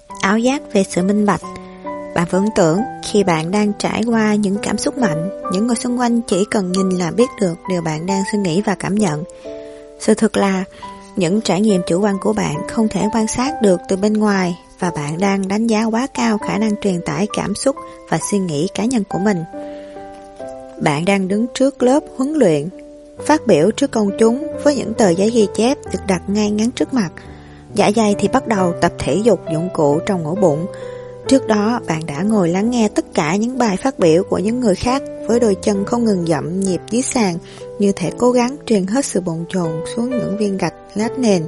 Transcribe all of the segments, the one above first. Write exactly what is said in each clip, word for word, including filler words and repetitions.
ảo giác về sự minh bạch. Bạn vẫn tưởng khi bạn đang trải qua những cảm xúc mạnh, những người xung quanh chỉ cần nhìn là biết được điều bạn đang suy nghĩ và cảm nhận. Sự thật là những trải nghiệm chủ quan của bạn không thể quan sát được từ bên ngoài, và bạn đang đánh giá quá cao khả năng truyền tải cảm xúc và suy nghĩ cá nhân của mình. Bạn đang đứng trước lớp huấn luyện, phát biểu trước công chúng với những tờ giấy ghi chép được đặt ngay ngắn trước mặt. Dạ dày thì bắt đầu tập thể dục dụng cụ trong ổ bụng. Trước đó bạn đã ngồi lắng nghe tất cả những bài phát biểu của những người khác với đôi chân không ngừng dậm nhịp dưới sàn, như thể cố gắng truyền hết sự bồn chồn xuống những viên gạch lát nền.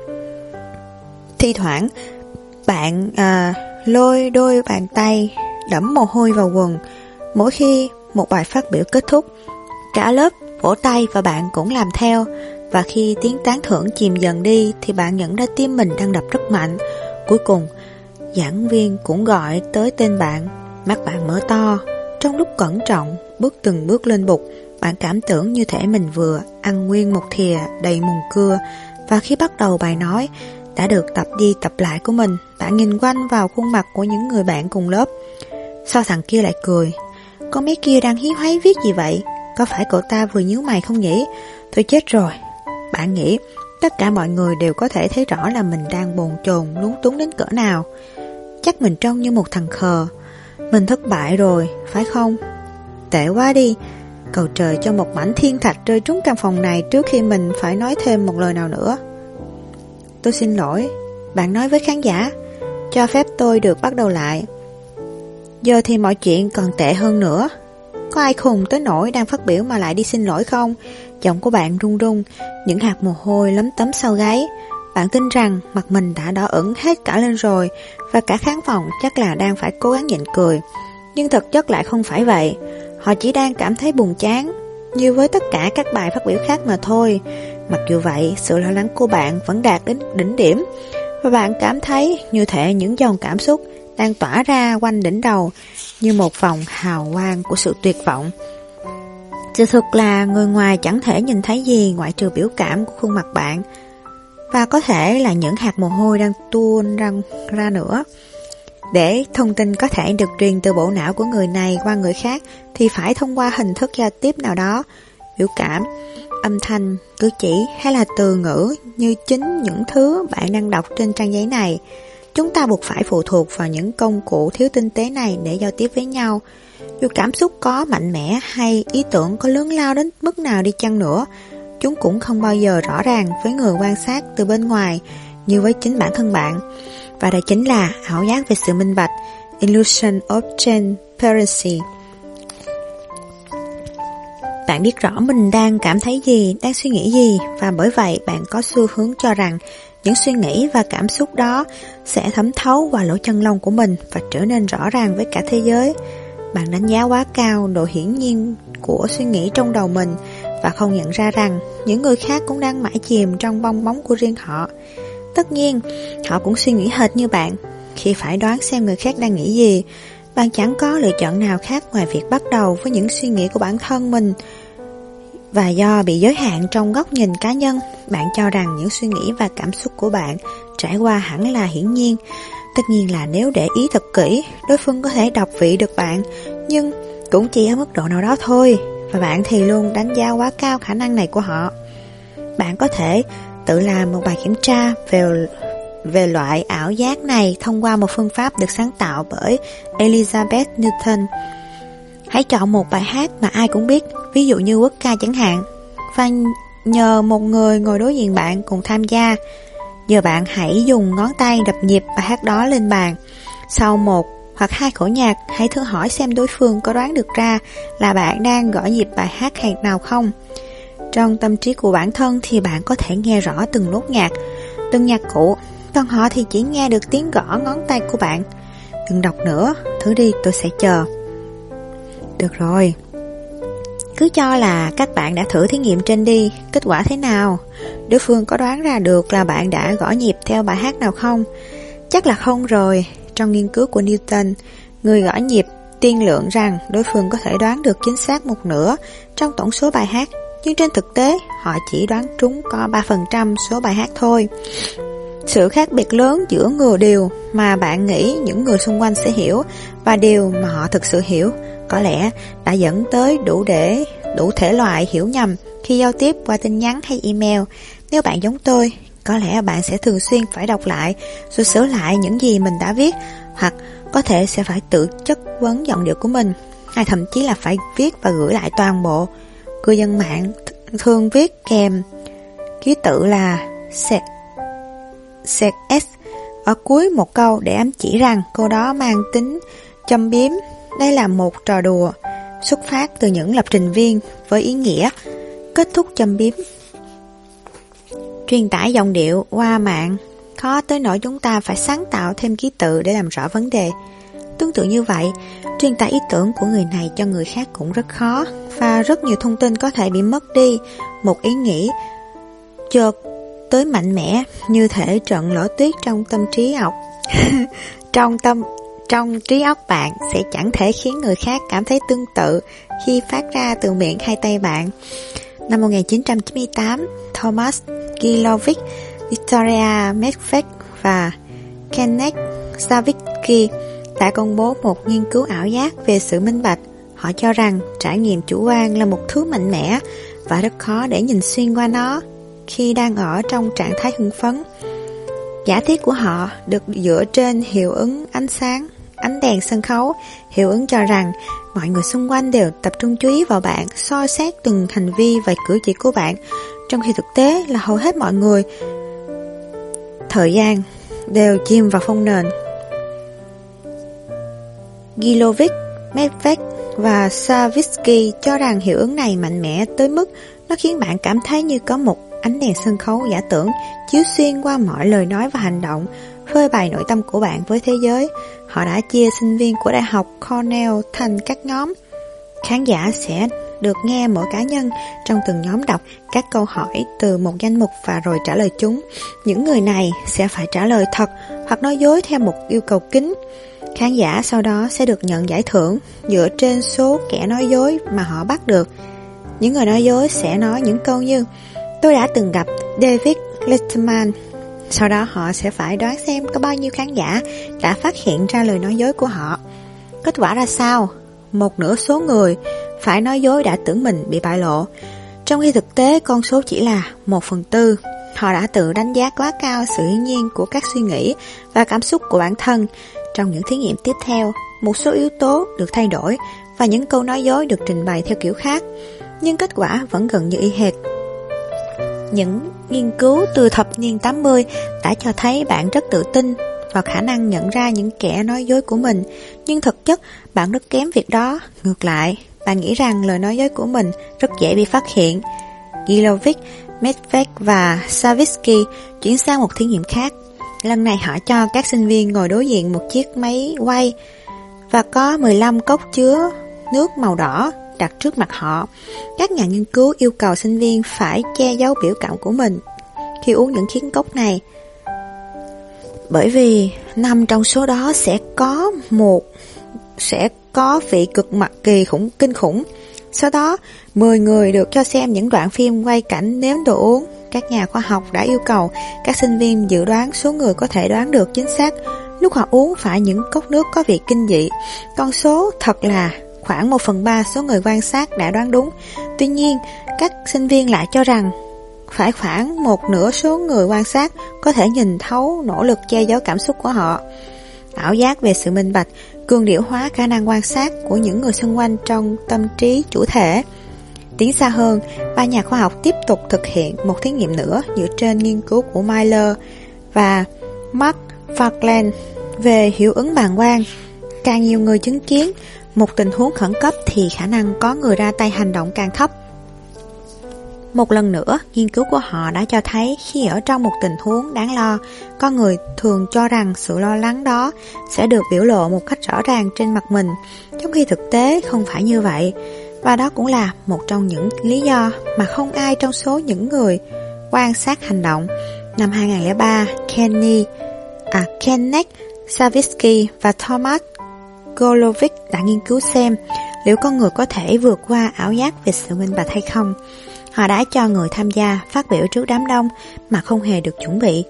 Thi thoảng bạn à, lôi đôi bàn tay đẫm mồ hôi vào quần. Mỗi khi một bài phát biểu kết thúc, cả lớp vỗ tay và bạn cũng làm theo. Và khi tiếng tán thưởng chìm dần đi thì bạn nhận ra tim mình đang đập rất mạnh. Cuối cùng, giảng viên cũng gọi tới tên bạn. Mắt bạn mở to. Trong lúc cẩn trọng bước từng bước lên bục, bạn cảm tưởng như thể mình vừa ăn nguyên một thìa đầy mùn cưa. Và khi bắt đầu bài nói đã được tập đi tập lại của mình, bạn nhìn quanh vào khuôn mặt của những người bạn cùng lớp. Sao thằng kia lại cười? Con bé kia đang hí hoáy viết gì vậy? Có phải cậu ta vừa nhíu mày không nhỉ? Tôi chết rồi. Bạn nghĩ tất cả mọi người đều có thể thấy rõ là mình đang bồn chồn lúng túng đến cỡ nào. Chắc mình trông như một thằng khờ. Mình thất bại rồi, phải không? Tệ quá đi. Cầu trời cho một mảnh thiên thạch rơi trúng căn phòng này trước khi mình phải nói thêm một lời nào nữa. Tôi xin lỗi. Bạn nói với khán giả. Cho phép tôi được bắt đầu lại. Giờ thì mọi chuyện còn tệ hơn nữa. Có ai khùng tới nỗi đang phát biểu mà lại đi xin lỗi không? Giọng của bạn run run, những hạt mồ hôi lấm tấm sau gáy. Bạn tin rằng mặt mình đã đỏ ửng hết cả lên rồi, và cả khán phòng chắc là đang phải cố gắng nhịn cười. Nhưng thực chất lại không phải vậy. Họ chỉ đang cảm thấy buồn chán, như với tất cả các bài phát biểu khác mà thôi. Mặc dù vậy, sự lo lắng của bạn vẫn đạt đến đỉnh điểm, và bạn cảm thấy như thể những dòng cảm xúc đang tỏa ra quanh đỉnh đầu như một vòng hào quang của sự tuyệt vọng. Sự thật là người ngoài chẳng thể nhìn thấy gì ngoại trừ biểu cảm của khuôn mặt bạn, và có thể là những hạt mồ hôi đang tuôn ra, ra nữa. Để thông tin có thể được truyền từ bộ não của người này qua người khác thì phải thông qua hình thức giao tiếp nào đó, biểu cảm, âm thanh, cử chỉ hay là từ ngữ như chính những thứ bạn đang đọc trên trang giấy này. Chúng ta buộc phải phụ thuộc vào những công cụ thiếu tinh tế này để giao tiếp với nhau. Dù cảm xúc có mạnh mẽ hay ý tưởng có lớn lao đến mức nào đi chăng nữa, chúng cũng không bao giờ rõ ràng với người quan sát từ bên ngoài như với chính bản thân bạn. Và đây chính là ảo giác về sự minh bạch, Illusion of Transparency. Bạn biết rõ mình đang cảm thấy gì, đang suy nghĩ gì, và bởi vậy bạn có xu hướng cho rằng những suy nghĩ và cảm xúc đó sẽ thấm thấu qua lỗ chân lông của mình và trở nên rõ ràng với cả thế giới. Bạn đánh giá quá cao độ hiển nhiên của suy nghĩ trong đầu mình và không nhận ra rằng những người khác cũng đang mãi chìm trong bong bóng của riêng họ. Tất nhiên, họ cũng suy nghĩ hệt như bạn. Khi phải đoán xem người khác đang nghĩ gì, bạn chẳng có lựa chọn nào khác ngoài việc bắt đầu với những suy nghĩ của bản thân mình. Và do bị giới hạn trong góc nhìn cá nhân, bạn cho rằng những suy nghĩ và cảm xúc của bạn trải qua hẳn là hiển nhiên. Tất nhiên là nếu để ý thật kỹ, đối phương có thể đọc vị được bạn, nhưng cũng chỉ ở mức độ nào đó thôi, và bạn thì luôn đánh giá quá cao khả năng này của họ. Bạn có thể tự làm một bài kiểm tra về, về loại ảo giác này thông qua một phương pháp được sáng tạo bởi Elizabeth Newton. Hãy chọn một bài hát mà ai cũng biết, ví dụ như quốc ca chẳng hạn, và nhờ một người ngồi đối diện bạn cùng tham gia. Giờ bạn hãy dùng ngón tay đập nhịp bài hát đó lên bàn. Sau một hoặc hai khẩu nhạc, hãy thử hỏi xem đối phương có đoán được ra là bạn đang gõ nhịp bài hát hay nào không. Trong tâm trí của bản thân thì bạn có thể nghe rõ từng nốt nhạc, từng nhạc cụ, còn họ thì chỉ nghe được tiếng gõ ngón tay của bạn. Đừng đọc nữa, thử đi, tôi sẽ chờ. Được rồi, cứ cho là các bạn đã thử thí nghiệm trên đi. Kết quả thế nào? Đối phương có đoán ra được là bạn đã gõ nhịp theo bài hát nào không? Chắc là không rồi. Trong nghiên cứu của Newton, người gõ nhịp tiên lượng rằng đối phương có thể đoán được chính xác một nửa trong tổng số bài hát, nhưng trên thực tế họ chỉ đoán trúng có ba phần trăm số bài hát thôi. Sự khác biệt lớn giữa người điều mà bạn nghĩ những người xung quanh sẽ hiểu và điều mà họ thực sự hiểu có lẽ đã dẫn tới đủ để đủ thể loại hiểu nhầm khi giao tiếp qua tin nhắn hay email. Nếu bạn giống tôi, có lẽ bạn sẽ thường xuyên phải đọc lại rồi sửa lại những gì mình đã viết, hoặc có thể sẽ phải tự chất vấn giọng điệu của mình, hay thậm chí là phải viết và gửi lại toàn bộ. Cư dân mạng thường viết kèm ký tự là sẹt S ở cuối một câu để ám chỉ rằng câu đó mang tính châm biếm. Đây là một trò đùa xuất phát từ những lập trình viên với ý nghĩa kết thúc châm biếm. Truyền tải giọng điệu qua mạng khó tới nỗi chúng ta phải sáng tạo thêm ký tự để làm rõ vấn đề. Tương tự như vậy, truyền tải ý tưởng của người này cho người khác cũng rất khó, và rất nhiều thông tin có thể bị mất đi. Một ý nghĩ chợt tới mạnh mẽ như thể trận lở tuyết trong tâm trí óc. trong tâm trong trí óc bạn sẽ chẳng thể khiến người khác cảm thấy tương tự khi phát ra từ miệng hay tay bạn. Năm một nghìn chín trăm chín mươi tám, Thomas Gilovic, Victoria Medvedev và Kenneth Savitsky đã công bố một nghiên cứu ảo giác về sự minh bạch. Họ cho rằng trải nghiệm chủ quan là một thứ mạnh mẽ và rất khó để nhìn xuyên qua nó khi đang ở trong trạng thái hưng phấn. Giả thiết của họ được dựa trên hiệu ứng ánh sáng, ánh đèn sân khấu. Hiệu ứng cho rằng mọi người xung quanh đều tập trung chú ý vào bạn, soi xét từng hành vi và cử chỉ của bạn, trong khi thực tế là hầu hết mọi người thời gian đều chìm vào phong nền. Gilovic, Medvedev và Savitsky cho rằng hiệu ứng này mạnh mẽ tới mức nó khiến bạn cảm thấy như có một ánh đèn sân khấu giả tưởng chiếu xuyên qua mọi lời nói và hành động, phơi bày nội tâm của bạn với thế giới. Họ đã chia sinh viên của Đại học Cornell thành các nhóm. Khán giả sẽ được nghe mỗi cá nhân trong từng nhóm đọc các câu hỏi từ một danh mục và rồi trả lời chúng. Những người này sẽ phải trả lời thật hoặc nói dối theo một yêu cầu kín. Khán giả sau đó sẽ được nhận giải thưởng dựa trên số kẻ nói dối mà họ bắt được. Những người nói dối sẽ nói những câu như: "Tôi đã từng gặp David Letterman." Sau đó họ sẽ phải đoán xem có bao nhiêu khán giả đã phát hiện ra lời nói dối của họ. Kết quả ra sao? Một nửa số người phải nói dối đã tưởng mình bị bại lộ, trong khi thực tế con số chỉ là một phần tư. Họ đã tự đánh giá quá cao sự hiển nhiên của các suy nghĩ và cảm xúc của bản thân. Trong những thí nghiệm tiếp theo, một số yếu tố được thay đổi và những câu nói dối được trình bày theo kiểu khác, nhưng kết quả vẫn gần như y hệt. Những nghiên cứu từ thập niên tám mươi đã cho thấy bạn rất tự tin vào khả năng nhận ra những kẻ nói dối của mình, nhưng thực chất bạn rất kém việc đó. Ngược lại, bạn nghĩ rằng lời nói dối của mình rất dễ bị phát hiện. Gilovic, Medvedev và Savitsky chuyển sang một thí nghiệm khác. Lần này họ cho các sinh viên ngồi đối diện một chiếc máy quay và có mười lăm cốc chứa nước màu đỏ đặt trước mặt họ. Các nhà nghiên cứu yêu cầu sinh viên phải che giấu biểu cảm của mình khi uống những chiếc cốc này, bởi vì năm trong số đó sẽ có một sẽ có vị cực mặc kỳ khủng kinh khủng. Sau đó, mười người được cho xem những đoạn phim quay cảnh nếm đồ uống. Các nhà khoa học đã yêu cầu các sinh viên dự đoán số người có thể đoán được chính xác lúc họ uống phải những cốc nước có vị kinh dị. Con số thật là khoảng một phần ba số người quan sát đã đoán đúng. Tuy nhiên, các sinh viên lại cho rằng phải khoảng một nửa số người quan sát có thể nhìn thấu nỗ lực che giấu cảm xúc của họ. Ảo giác về sự minh bạch cường điệu hóa khả năng quan sát của những người xung quanh trong tâm trí chủ thể. Tiến xa hơn, ba nhà khoa học tiếp tục thực hiện một thí nghiệm nữa dựa trên nghiên cứu của Miller và Mark Falkland về hiệu ứng bàng quang. Càng nhiều người chứng kiến một tình huống khẩn cấp thì khả năng có người ra tay hành động càng thấp. Một lần nữa, nghiên cứu của họ đã cho thấy khi ở trong một tình huống đáng lo, con người thường cho rằng sự lo lắng đó sẽ được biểu lộ một cách rõ ràng trên mặt mình, trong khi thực tế không phải như vậy. Và đó cũng là một trong những lý do mà không ai trong số những người quan sát hành động. Năm hai không không ba, Kenny, à, Kenneth Savitsky và Thomas Gilovic đã nghiên cứu xem liệu con người có thể vượt qua ảo giác về sự minh bạch hay không. Họ đã cho người tham gia phát biểu trước đám đông mà không hề được chuẩn bị,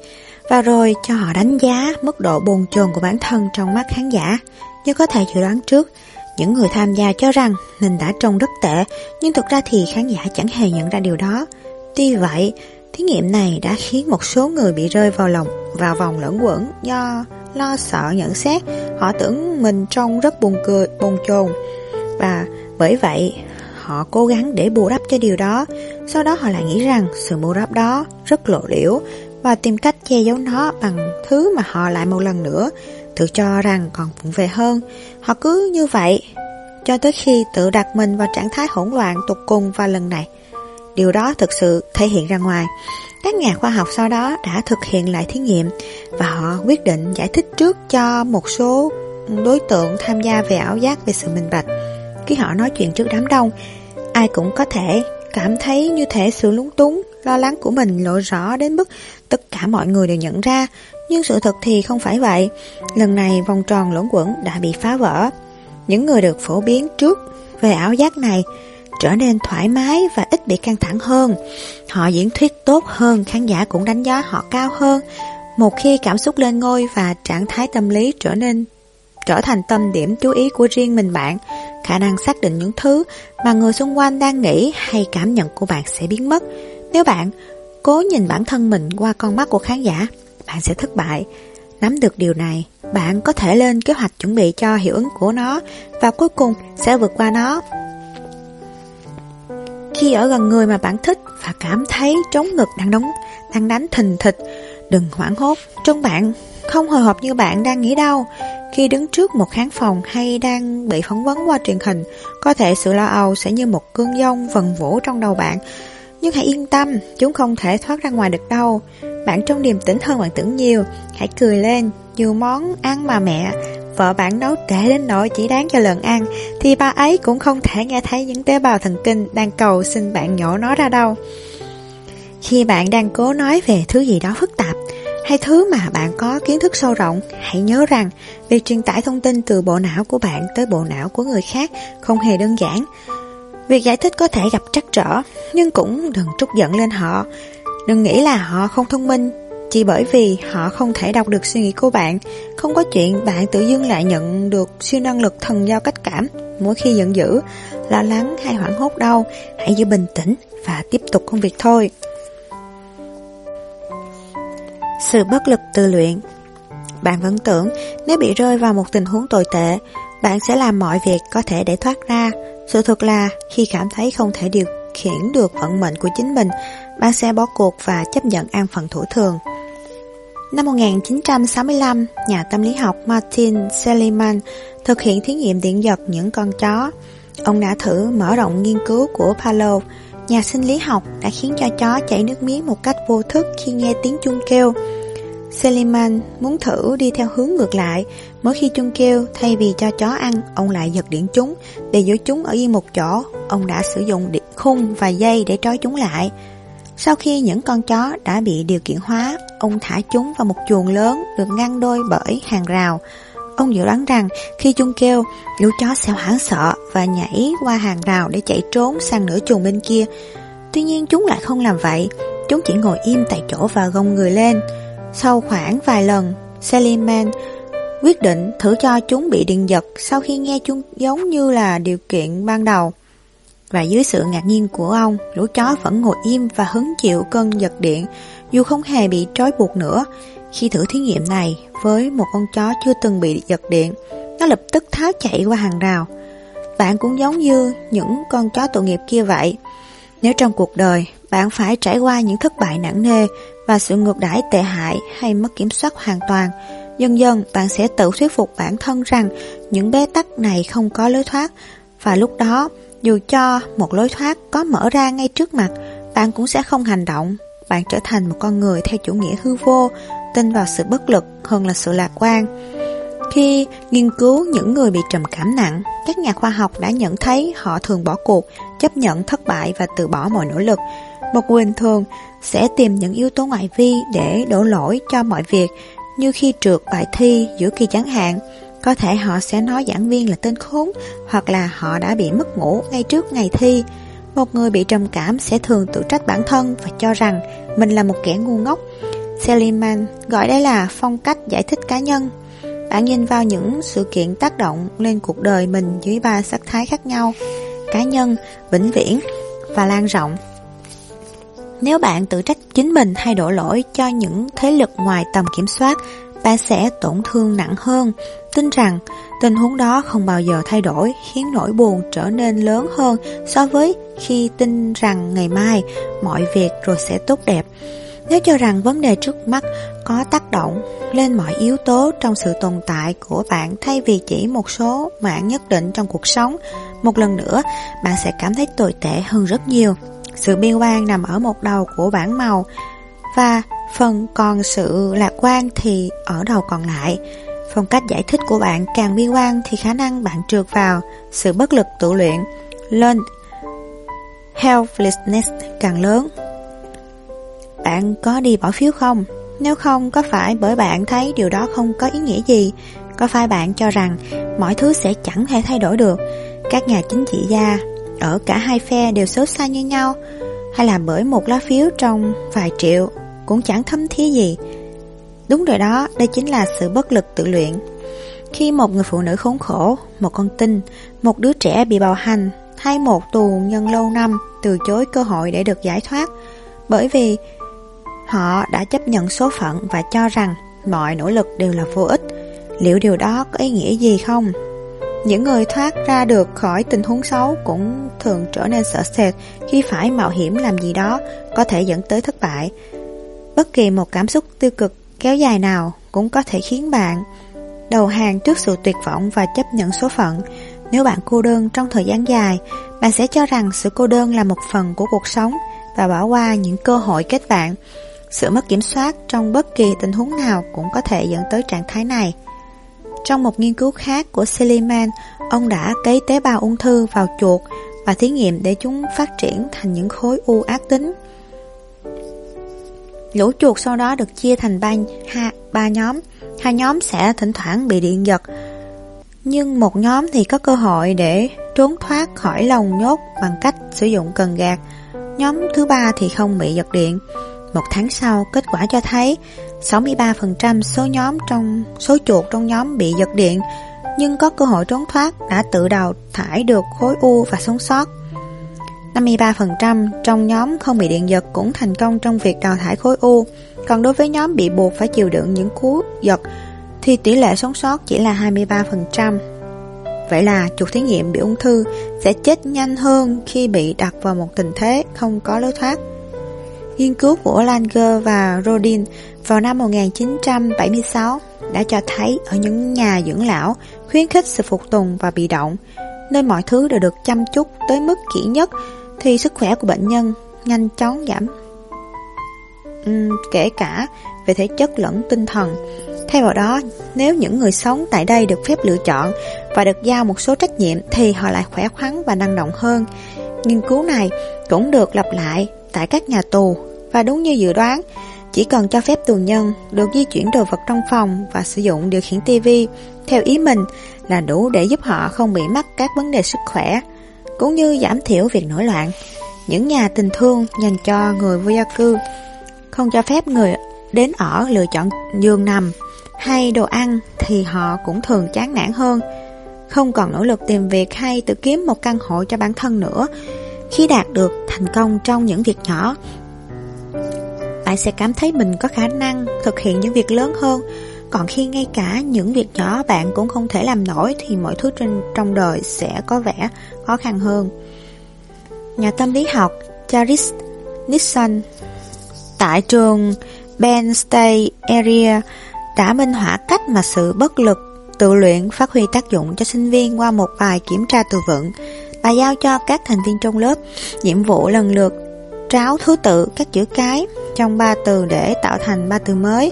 và rồi cho họ đánh giá mức độ bồn chồn của bản thân trong mắt khán giả. Như có thể dự đoán trước, những người tham gia cho rằng mình đã trông rất tệ, nhưng thực ra thì khán giả chẳng hề nhận ra điều đó. Tuy vậy, thí nghiệm này đã khiến một số người bị rơi vào lòng vào vòng luẩn quẩn do lo sợ nhận xét. Họ tưởng mình trông rất buồn cười, bồn chồn, và bởi vậy họ cố gắng để bù đắp cho điều đó. Sau đó họ lại nghĩ rằng sự bù đắp đó rất lộ liễu và tìm cách che giấu nó bằng thứ mà họ lại một lần nữa tự cho rằng còn vụng về hơn. Họ cứ như vậy cho tới khi tự đặt mình vào trạng thái hỗn loạn tột cùng vào lần này. Điều đó thực sự thể hiện ra ngoài. Các nhà khoa học sau đó đã thực hiện lại thí nghiệm và họ quyết định giải thích trước cho một số đối tượng tham gia về ảo giác về sự minh bạch. Khi họ nói chuyện trước đám đông, ai cũng có thể cảm thấy như thể sự lúng túng, lo lắng của mình lộ rõ đến mức tất cả mọi người đều nhận ra. Nhưng sự thật thì không phải vậy. Lần này vòng tròn luẩn quẩn đã bị phá vỡ. Những người được phổ biến trước về ảo giác này trở nên thoải mái và ít bị căng thẳng hơn. Họ diễn thuyết tốt hơn, khán giả cũng đánh giá họ cao hơn. Một khi cảm xúc lên ngôi và trạng thái tâm lý trở nên trở thành tâm điểm chú ý của riêng mình bạn, khả năng xác định những thứ mà người xung quanh đang nghĩ hay cảm nhận của bạn sẽ biến mất. Nếu bạn cố nhìn bản thân mình qua con mắt của khán giả, bạn sẽ thất bại. Nắm được điều này, bạn có thể lên kế hoạch chuẩn bị cho hiệu ứng của nó và cuối cùng sẽ vượt qua nó. Khi ở gần người mà bạn thích và cảm thấy trống ngực đang đóng, đang đánh thình thịch, đừng hoảng hốt. Trong bạn không hồi hộp như bạn đang nghĩ đâu. Khi đứng trước một khán phòng hay đang bị phỏng vấn qua truyền hình, có thể sự lo âu sẽ như một cơn giông vần vũ trong đầu bạn. Nhưng hãy yên tâm, chúng không thể thoát ra ngoài được đâu. Bạn trông điềm tĩnh hơn bạn tưởng nhiều. Hãy cười lên. Dù món ăn mà mẹ, vợ bạn nấu tệ đến nỗi chỉ đáng cho lần ăn, thì bà ấy cũng không thể nghe thấy những tế bào thần kinh đang cầu xin bạn nhổ nó ra đâu. Khi bạn đang cố nói về thứ gì đó phức tạp, hay thứ mà bạn có kiến thức sâu rộng, hãy nhớ rằng việc truyền tải thông tin từ bộ não của bạn tới bộ não của người khác không hề đơn giản. Việc giải thích có thể gặp trắc trở, nhưng cũng đừng trút giận lên họ. Đừng nghĩ là họ không thông minh chỉ bởi vì họ không thể đọc được suy nghĩ của bạn. Không có chuyện bạn tự dưng lại nhận được siêu năng lực thần giao cách cảm mỗi khi giận dữ, lo lắng hay hoảng hốt đâu. Hãy giữ bình tĩnh và tiếp tục công việc thôi. Sự bất lực tự luyện. Bạn vẫn tưởng nếu bị rơi vào một tình huống tồi tệ, bạn sẽ làm mọi việc có thể để thoát ra. Sự thật là khi cảm thấy không thể điều khiển được vận mệnh của chính mình, bạn sẽ bỏ cuộc và chấp nhận an phận thủ thường. Năm một nghìn chín trăm sáu mươi lăm, nhà tâm lý học Martin Seligman thực hiện thí nghiệm điện giật những con chó. Ông đã thử mở rộng nghiên cứu của Pavlov, nhà sinh lý học, đã khiến cho chó chảy nước miếng một cách vô thức khi nghe tiếng chuông kêu. Seligman muốn thử đi theo hướng ngược lại. Mỗi khi chuông kêu, thay vì cho chó ăn, ông lại giật điện chúng. Để giữ chúng ở yên một chỗ, ông đã sử dụng điện khung và dây để trói chúng lại. Sau khi những con chó đã bị điều kiện hóa, ông thả chúng vào một chuồng lớn được ngăn đôi bởi hàng rào. Ông dự đoán rằng khi chuông kêu, lũ chó sẽ hoảng sợ và nhảy qua hàng rào để chạy trốn sang nửa chuồng bên kia. Tuy nhiên chúng lại không làm vậy. Chúng chỉ ngồi im tại chỗ và gồng người lên. Sau khoảng vài lần, Seligman quyết định thử cho chúng bị điện giật sau khi nghe chuông giống như là điều kiện ban đầu. Và dưới sự ngạc nhiên của ông, lũ chó vẫn ngồi im và hứng chịu cơn giật điện, dù không hề bị trói buộc nữa. Khi thử thí nghiệm này với một con chó chưa từng bị giật điện, nó lập tức tháo chạy qua hàng rào. Bạn cũng giống như những con chó tội nghiệp kia vậy. Nếu trong cuộc đời bạn phải trải qua những thất bại nặng nề và sự ngược đãi tệ hại hay mất kiểm soát hoàn toàn, dần dần bạn sẽ tự thuyết phục bản thân rằng những bế tắc này không có lối thoát. Và lúc đó, dù cho một lối thoát có mở ra ngay trước mặt, bạn cũng sẽ không hành động. Bạn trở thành một con người theo chủ nghĩa hư vô, tin vào sự bất lực hơn là sự lạc quan. Khi nghiên cứu những người bị trầm cảm nặng, các nhà khoa học đã nhận thấy họ thường bỏ cuộc, chấp nhận thất bại và từ bỏ mọi nỗ lực. Một người bình thường sẽ tìm những yếu tố ngoại vi để đổ lỗi cho mọi việc, như khi trượt bài thi giữa kỳ chẳng hạn. Có thể họ sẽ nói giảng viên là tên khốn, hoặc là họ đã bị mất ngủ ngay trước ngày thi. Một người bị trầm cảm sẽ thường tự trách bản thân và cho rằng mình là một kẻ ngu ngốc. Seligman gọi đây là phong cách giải thích cá nhân. Bạn nhìn vào những sự kiện tác động lên cuộc đời mình dưới ba sắc thái khác nhau: cá nhân, vĩnh viễn và lan rộng. Nếu bạn tự trách chính mình hay đổ lỗi cho những thế lực ngoài tầm kiểm soát, bạn sẽ tổn thương nặng hơn. Tin rằng tình huống đó không bao giờ thay đổi, khiến nỗi buồn trở nên lớn hơn so với khi tin rằng ngày mai mọi việc rồi sẽ tốt đẹp. Nếu cho rằng vấn đề trước mắt có tác động lên mọi yếu tố trong sự tồn tại của bạn thay vì chỉ một số mảng nhất định trong cuộc sống, một lần nữa bạn sẽ cảm thấy tồi tệ hơn rất nhiều. Sự bi quan nằm ở một đầu của bảng màu, và phần còn sự lạc quan thì ở đầu còn lại. Phong cách giải thích của bạn càng bi quan thì khả năng bạn trượt vào sự bất lực tự luyện, learned helplessness càng lớn. Bạn có đi bỏ phiếu không? Nếu không, có phải bởi bạn thấy điều đó không có ý nghĩa gì? Có phải bạn cho rằng mọi thứ sẽ chẳng thể thay đổi được? Các nhà chính trị gia ở cả hai phe đều xấu xa như nhau? Hay là bởi một lá phiếu trong vài triệu cũng chẳng thấm thía gì? Đúng rồi đó, đây chính là sự bất lực tự luyện. Khi một người phụ nữ khốn khổ, một con tin, một đứa trẻ bị bạo hành hay một tù nhân lâu năm từ chối cơ hội để được giải thoát bởi vì họ đã chấp nhận số phận và cho rằng mọi nỗ lực đều là vô ích, liệu điều đó có ý nghĩa gì không? Những người thoát ra được khỏi tình huống xấu cũng thường trở nên sợ sệt khi phải mạo hiểm làm gì đó có thể dẫn tới thất bại. Bất kỳ một cảm xúc tiêu cực kéo dài nào cũng có thể khiến bạn đầu hàng trước sự tuyệt vọng và chấp nhận số phận. Nếu bạn cô đơn trong thời gian dài, bạn sẽ cho rằng sự cô đơn là một phần của cuộc sống và bỏ qua những cơ hội kết bạn. Sự mất kiểm soát trong bất kỳ tình huống nào cũng có thể dẫn tới trạng thái này. Trong một nghiên cứu khác của Seligman, ông đã cấy tế bào ung thư vào chuột và thí nghiệm để chúng phát triển thành những khối u ác tính. Lũ chuột sau đó được chia thành ba, ha, ba nhóm. Hai nhóm sẽ thỉnh thoảng bị điện giật, nhưng một nhóm thì có cơ hội để trốn thoát khỏi lồng nhốt bằng cách sử dụng cần gạt. Nhóm thứ ba thì không bị giật điện. Một tháng sau, kết quả cho thấy sáu mươi ba phần trăm số nhóm trong số chuột trong nhóm bị giật điện nhưng có cơ hội trốn thoát đã tự đào thải được khối u và sống sót. năm mươi ba phần trăm trong nhóm không bị điện giật cũng thành công trong việc đào thải khối u. Còn đối với nhóm bị buộc phải chịu đựng những cú giật thì tỷ lệ sống sót chỉ là hai mươi ba phần trăm. Vậy là chuột thí nghiệm bị ung thư sẽ chết nhanh hơn khi bị đặt vào một tình thế không có lối thoát. Nghiên cứu của Langer và Rodin vào năm một nghìn chín trăm bảy mươi sáu đã cho thấy ở những nhà dưỡng lão khuyến khích sự phục tùng và bị động, nơi mọi thứ đều được chăm chút tới mức kỹ nhất, thì sức khỏe của bệnh nhân nhanh chóng giảm, uhm, kể cả về thể chất lẫn tinh thần. Thay vào đó, nếu những người sống tại đây được phép lựa chọn và được giao một số trách nhiệm thì họ lại khỏe khoắn và năng động hơn. Nghiên cứu này cũng được lặp lại tại các nhà tù, và đúng như dự đoán, chỉ cần cho phép tù nhân được di chuyển đồ vật trong phòng và sử dụng điều khiển tivi theo ý mình là đủ để giúp họ không bị mắc các vấn đề sức khỏe, cũng như giảm thiểu việc nổi loạn. Những nhà tình thương dành cho người vô gia cư không cho phép người đến ở lựa chọn giường nằm hay đồ ăn thì họ cũng thường chán nản hơn, không còn nỗ lực tìm việc hay tự kiếm một căn hộ cho bản thân nữa. Khi đạt được thành công trong những việc nhỏ, bạn sẽ cảm thấy mình có khả năng thực hiện những việc lớn hơn. Còn khi ngay cả những việc nhỏ bạn cũng không thể làm nổi thì mọi thứ trên trong đời sẽ có vẻ khó khăn hơn. Nhà tâm lý học Charis Nixon tại trường Penn State Area đã minh họa cách mà sự bất lực tự luyện phát huy tác dụng cho sinh viên qua một bài kiểm tra từ vựng. Bà giao cho các thành viên trong lớp nhiệm vụ lần lượt tráo thứ tự các chữ cái trong ba từ để tạo thành ba từ mới: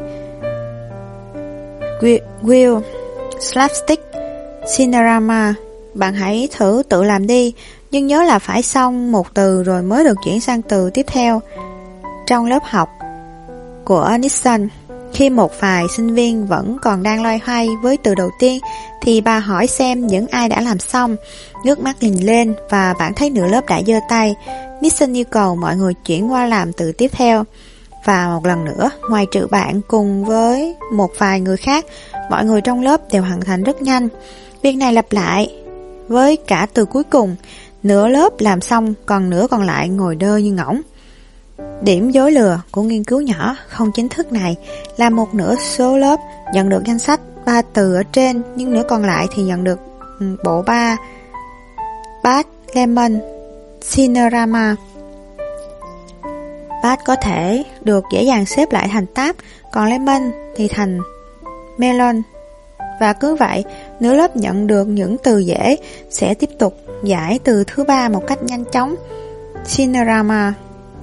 Will, Slapstick, Cinerama. Bạn hãy thử tự làm đi, nhưng nhớ là phải xong một từ rồi mới được chuyển sang từ tiếp theo. Trong lớp học của Nixon, khi một vài sinh viên vẫn còn đang loay hoay với từ đầu tiên thì bà hỏi xem những ai đã làm xong. Nước mắt nhìn lên và bạn thấy nửa lớp đã giơ tay. Nixon yêu cầu mọi người chuyển qua làm từ tiếp theo. Và một lần nữa, ngoài trừ bạn cùng với một vài người khác, mọi người trong lớp đều hoàn thành rất nhanh. Việc này lặp lại với cả từ cuối cùng, nửa lớp làm xong, còn nửa còn lại ngồi đơ như ngỗng. Điểm dối lừa của nghiên cứu nhỏ không chính thức này là một nửa số lớp nhận được danh sách ba từ ở trên, nhưng nửa còn lại thì nhận được bộ ba Bát, Lemon, Cinerama. Bát có thể được dễ dàng xếp lại thành tab, còn Lemon thì thành Melon. Và cứ vậy, nửa lớp nhận được những từ dễ sẽ tiếp tục giải từ thứ ba một cách nhanh chóng. Cinerama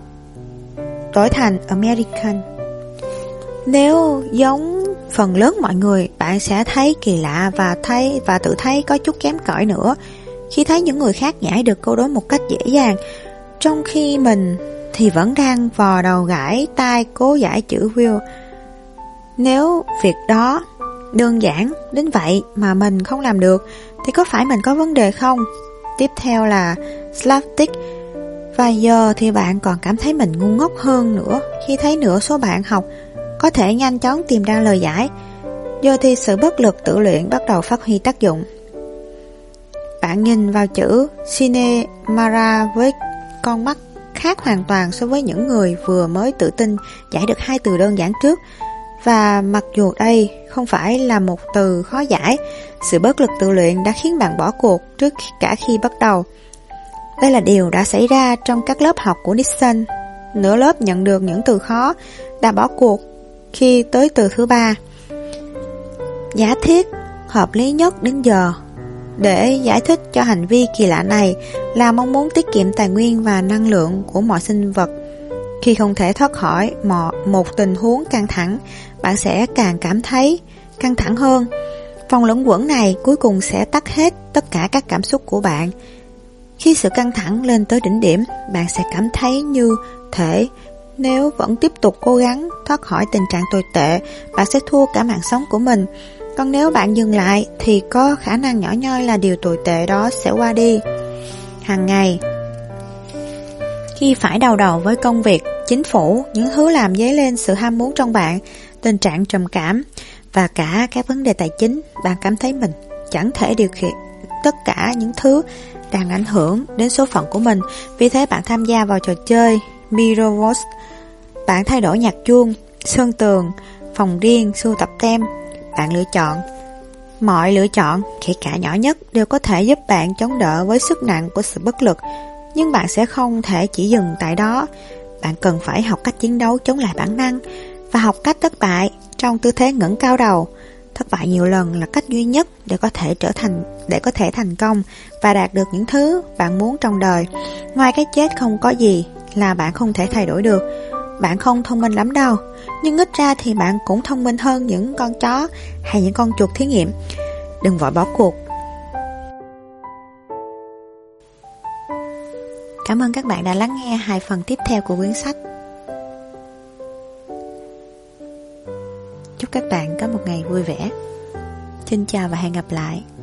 đổi thành American. Nếu giống phần lớn mọi người, bạn sẽ thấy kỳ lạ và thấy và tự thấy có chút kém cỏi nữa khi thấy những người khác giải được câu đố một cách dễ dàng, trong khi mình thì vẫn đang vò đầu gãi tai cố giải chữ will. Nếu việc đó đơn giản đến vậy mà mình không làm được thì có phải mình có vấn đề không? Tiếp theo là slapstick. Và giờ thì bạn còn cảm thấy mình ngu ngốc hơn nữa khi thấy nửa số bạn học có thể nhanh chóng tìm ra lời giải. Giờ thì sự bất lực tự luyện bắt đầu phát huy tác dụng. Bạn nhìn vào chữ Cinemara với con mắt khác hoàn toàn so với những người vừa mới tự tin giải được hai từ đơn giản trước. Và mặc dù đây không phải là một từ khó giải, sự bất lực tự luyện đã khiến bạn bỏ cuộc trước cả khi bắt đầu. Đây là điều đã xảy ra trong các lớp học của Nixon. Nửa lớp nhận được những từ khó đã bỏ cuộc khi tới từ thứ ba. Giả thiết hợp lý nhất đến giờ để giải thích cho hành vi kỳ lạ này là mong muốn tiết kiệm tài nguyên và năng lượng của mọi sinh vật. Khi không thể thoát khỏi một tình huống căng thẳng, bạn sẽ càng cảm thấy căng thẳng hơn. Vòng luẩn quẩn này cuối cùng sẽ tắt hết tất cả các cảm xúc của bạn. Khi sự căng thẳng lên tới đỉnh điểm, bạn sẽ cảm thấy như thể nếu vẫn tiếp tục cố gắng thoát khỏi tình trạng tồi tệ, bạn sẽ thua cả mạng sống của mình. Còn nếu bạn dừng lại thì có khả năng nhỏ nhoi là điều tồi tệ đó sẽ qua đi. Hàng ngày, khi phải đau đầu với công việc, chính phủ, những thứ làm dấy lên sự ham muốn trong bạn, tình trạng trầm cảm và cả các vấn đề tài chính, bạn cảm thấy mình chẳng thể điều khiển tất cả những thứ đang ảnh hưởng đến số phận của mình. Vì thế bạn tham gia vào trò chơi Mirrorverse. Bạn thay đổi nhạc chuông, sơn tường, phòng riêng, sưu tập tem. Bạn lựa chọn. Mọi lựa chọn, kể cả nhỏ nhất, đều có thể giúp bạn chống đỡ với sức nặng của sự bất lực. Nhưng bạn sẽ không thể chỉ dừng tại đó. Bạn cần phải học cách chiến đấu chống lại bản năng và học cách thất bại trong tư thế ngẩng cao đầu. Thất bại nhiều lần là cách duy nhất để có thể trở thành để có thể thành công và đạt được những thứ bạn muốn trong đời. Ngoài cái chết không có gì là bạn không thể thay đổi được. Bạn không thông minh lắm đâu, nhưng ít ra thì bạn cũng thông minh hơn những con chó hay những con chuột thí nghiệm. Đừng vội bỏ cuộc. Cảm ơn các bạn đã lắng nghe hai phần tiếp theo của quyển sách. Chúc các bạn có một ngày vui vẻ. Xin chào và hẹn gặp lại.